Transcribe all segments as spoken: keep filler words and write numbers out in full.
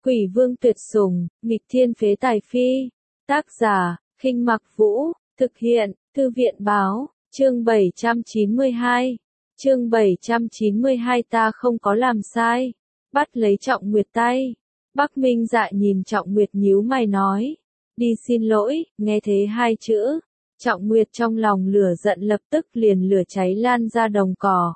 Quỷ vương tuyệt sủng, nghịch thiên phế tài phi. Tác giả, Khinh Mặc Vũ, thực hiện, Thư viện báo, chương bảy trăm chín mươi hai. Chương bảy trăm chín mươi hai ta không có làm sai. Bắt lấy Trọng Nguyệt tay. Bắc Minh Dạ nhìn Trọng Nguyệt nhíu mày nói. Đi xin lỗi, nghe thế hai chữ. Trọng Nguyệt trong lòng lửa giận lập tức liền lửa cháy lan ra đồng cỏ.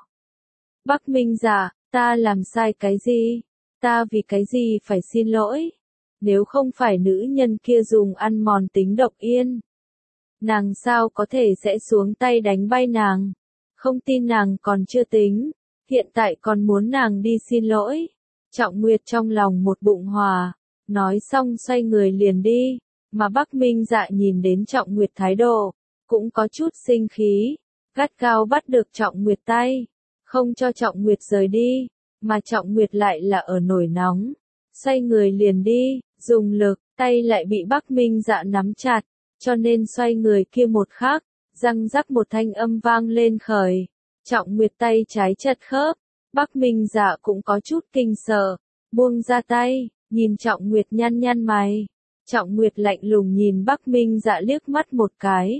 Bắc Minh Dạ, ta làm sai cái gì? Ta vì cái gì phải xin lỗi? Nếu không phải nữ nhân kia dùng ăn mòn tính độc yên, nàng sao có thể sẽ xuống tay đánh bay nàng? Không tin nàng còn chưa tính, hiện tại còn muốn nàng đi xin lỗi. Trọng Nguyệt trong lòng một bụng hòa, nói xong xoay người liền đi, mà Bắc Minh Dạ nhìn đến Trọng Nguyệt thái độ, cũng có chút sinh khí, gắt gao bắt được Trọng Nguyệt tay, không cho Trọng Nguyệt rời đi, mà Trọng Nguyệt lại là ở nổi nóng, xoay người liền đi, dùng lực, tay lại bị Bắc Minh Dạ nắm chặt, cho nên xoay người kia một khắc, răng rắc một thanh âm vang lên khởi, Trọng Nguyệt tay trái chật khớp, Bắc Minh Dạ cũng có chút kinh sợ, buông ra tay, nhìn Trọng Nguyệt nhăn nhăn mày, Trọng Nguyệt lạnh lùng nhìn Bắc Minh Dạ liếc mắt một cái.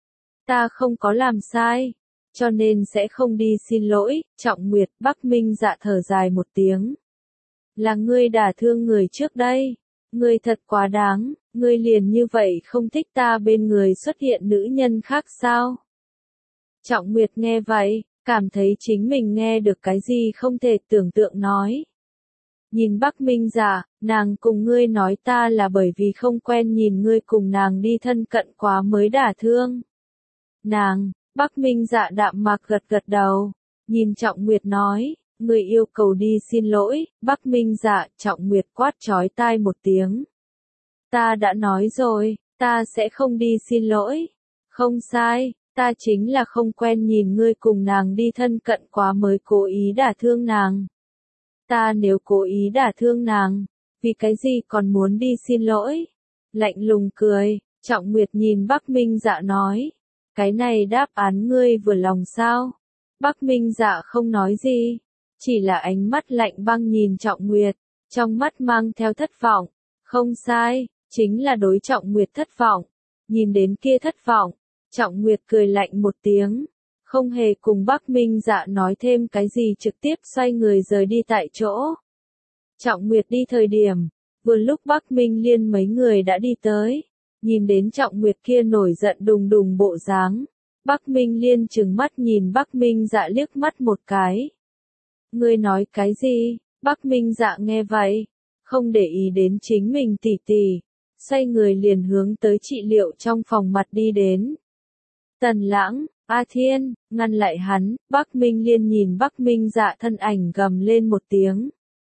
Ta không có làm sai, cho nên sẽ không đi xin lỗi. Trọng Nguyệt. Bắc Minh Dạ thở dài một tiếng. Là ngươi đả thương người trước đây, ngươi thật quá đáng, ngươi liền như vậy không thích ta bên người xuất hiện nữ nhân khác sao? Trọng Nguyệt nghe vậy, cảm thấy chính mình nghe được cái gì không thể tưởng tượng nói. Nhìn Bắc Minh Dạ, nàng cùng ngươi nói ta là bởi vì không quen nhìn ngươi cùng nàng đi thân cận quá mới đả thương. Nàng, Bắc Minh Dạ đạm mạc gật gật đầu, nhìn Trọng Nguyệt nói, người yêu cầu đi xin lỗi. Bắc Minh Dạ. Trọng Nguyệt quát chói tai một tiếng. Ta đã nói rồi, ta sẽ không đi xin lỗi. Không sai, ta chính là không quen nhìn ngươi cùng nàng đi thân cận quá mới cố ý đả thương nàng. Ta nếu cố ý đả thương nàng, vì cái gì còn muốn đi xin lỗi? Lạnh lùng cười, Trọng Nguyệt nhìn Bắc Minh Dạ nói. Cái này đáp án ngươi vừa lòng sao? Bắc Minh Dạ không nói gì, chỉ là ánh mắt lạnh băng nhìn Trọng Nguyệt, trong mắt mang theo thất vọng. Không sai, chính là đối Trọng Nguyệt thất vọng. Nhìn đến kia thất vọng, Trọng Nguyệt cười lạnh một tiếng, không hề cùng Bắc Minh Dạ nói thêm cái gì trực tiếp xoay người rời đi tại chỗ. Trọng Nguyệt đi thời điểm, vừa lúc Bắc Minh Liên mấy người đã đi tới. Nhìn đến Trọng Nguyệt kia nổi giận đùng đùng bộ dáng, Bắc Minh Liên trừng mắt nhìn Bắc Minh Dạ liếc mắt một cái. Ngươi nói cái gì? Bắc Minh Dạ nghe vậy, không để ý đến chính mình tỉ tỉ, xoay người liền hướng tới trị liệu trong phòng mặt đi đến. Tần Lãng, A Thiên, ngăn lại hắn. Bắc Minh Liên nhìn Bắc Minh Dạ thân ảnh gầm lên một tiếng.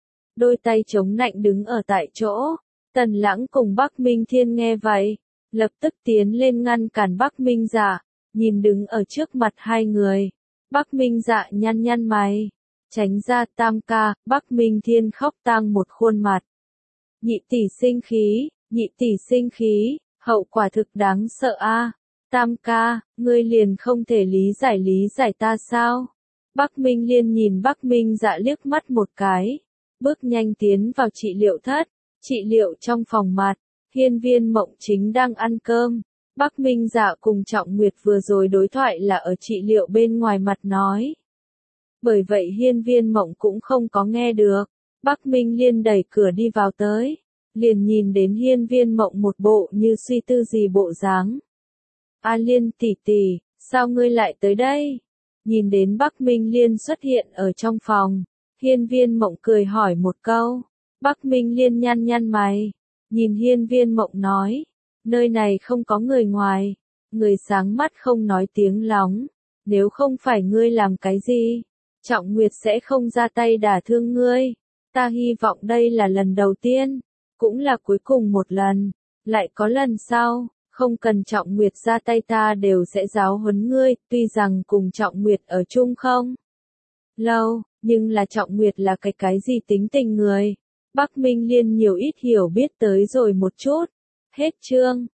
Đôi tay chống nạnh đứng ở tại chỗ. Tần Lãng cùng Bắc Minh Thiên nghe vậy, lập tức tiến lên ngăn cản Bắc Minh Dạ, nhìn đứng ở trước mặt hai người. Bắc Minh Dạ nhăn nhăn mày, tránh ra. Tam ca. Bắc Minh Thiên khóc tang một khuôn mặt. Nhị tỷ sinh khí, nhị tỷ sinh khí, hậu quả thực đáng sợ a. Tam ca, ngươi liền không thể lý giải lý giải ta sao? Bắc Minh Liên nhìn Bắc Minh Dạ liếc mắt một cái, bước nhanh tiến vào trị liệu thất. Trị liệu trong phòng mặt, Hiên Viên Mộng chính đang ăn cơm. Bắc Minh Dạ cùng Trọng Nguyệt vừa rồi đối thoại là ở trị liệu bên ngoài mặt nói. Bởi vậy Hiên Viên Mộng cũng không có nghe được. Bắc Minh Liên đẩy cửa đi vào tới, liền nhìn đến Hiên Viên Mộng một bộ như suy tư gì bộ dáng. A Liên tỷ tỷ, sao ngươi lại tới đây? Nhìn đến Bắc Minh Liên xuất hiện ở trong phòng, Hiên Viên Mộng cười hỏi một câu. Bắc Minh Liên nhăn nhăn mày, nhìn Hiên Viên Mộng nói, nơi này không có người ngoài, người sáng mắt không nói tiếng lóng, nếu không phải ngươi làm cái gì, Trọng Nguyệt sẽ không ra tay đả thương ngươi, ta hy vọng đây là lần đầu tiên, cũng là cuối cùng một lần, lại có lần sau, không cần Trọng Nguyệt ra tay ta đều sẽ giáo huấn ngươi, tuy rằng cùng Trọng Nguyệt ở chung không lâu, nhưng là Trọng Nguyệt là cái cái gì tính tình người. Bắc Minh Liên nhiều ít hiểu biết tới rồi một chút. Hết chương.